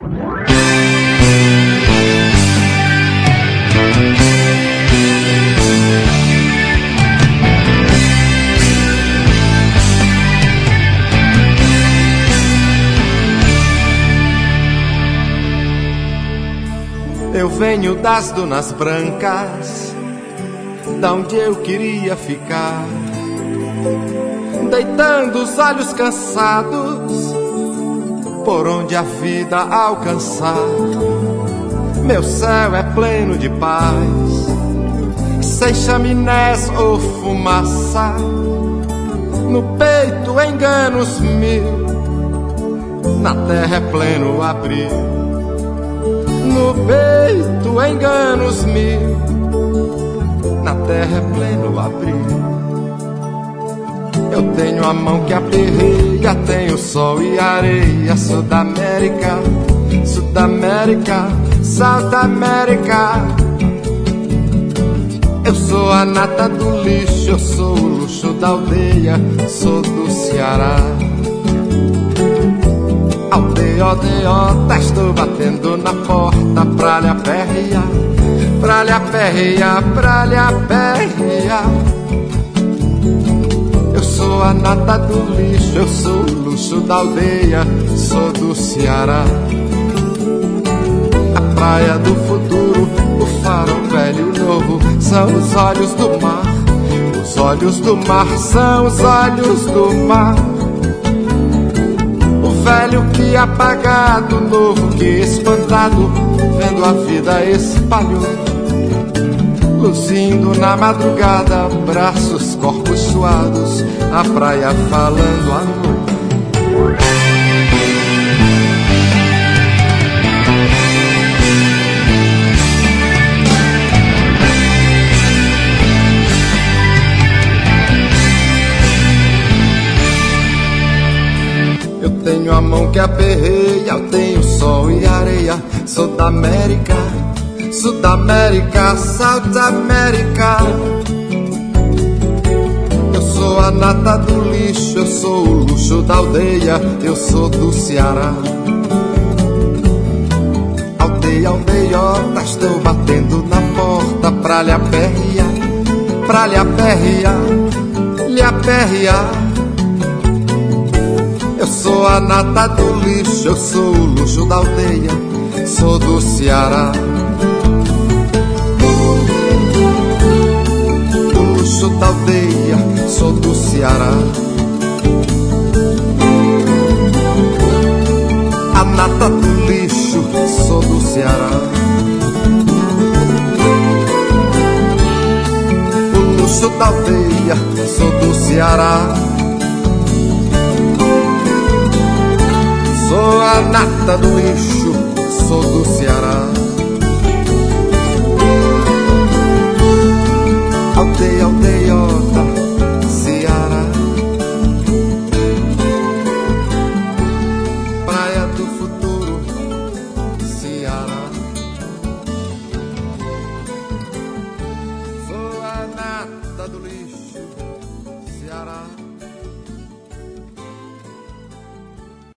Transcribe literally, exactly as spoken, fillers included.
Eu venho das dunas brancas, da onde eu queria ficar, deitando os olhos cansados, por onde a vida alcançar. Meu céu é pleno de paz, sem chaminés ou fumaça, no peito enganos mil, na terra é pleno abril. No peito enganos mil, na terra é pleno abril. Eu tenho a mão que aperreia, tenho sol e areia. Sou da América, Sudamérica, South América. Eu sou a nata do lixo, eu sou o luxo da aldeia, sou do Ceará. Aldeia, aldeota, estou batendo na porta pra lhe aperrear, pra lhe aperrear, pra lhe aperrear. Eu sou a nata do lixo, eu sou o luxo da aldeia, sou do Ceará. A praia do futuro, o farol velho e novo, são os olhos do mar. Os olhos do mar são os olhos do mar. Velho que apagado, novo que espantado, vendo a vida espalhou, luzindo na madrugada, braços, corpos suados, a praia falando amor. Eu tenho a mão que aperreia, eu tenho sol e areia. Sou da América, Sudamérica, South América. Eu sou a nata do lixo, eu sou o luxo da aldeia, eu sou do Ceará. Aldeia, aldeiota, estou batendo na porta pra lhe aperrear, pra lhe aperrear, lhe aperrear. Eu sou a nata do lixo, eu sou o luxo da aldeia, sou do Ceará. O luxo da aldeia, sou do Ceará. A nata do lixo, sou do Ceará. O luxo da aldeia, sou do Ceará. Sou a nata do lixo, sou do Ceará. Aldeia, aldeiota, Ceará. Praia do futuro, Ceará. Sou a nata do lixo, Ceará.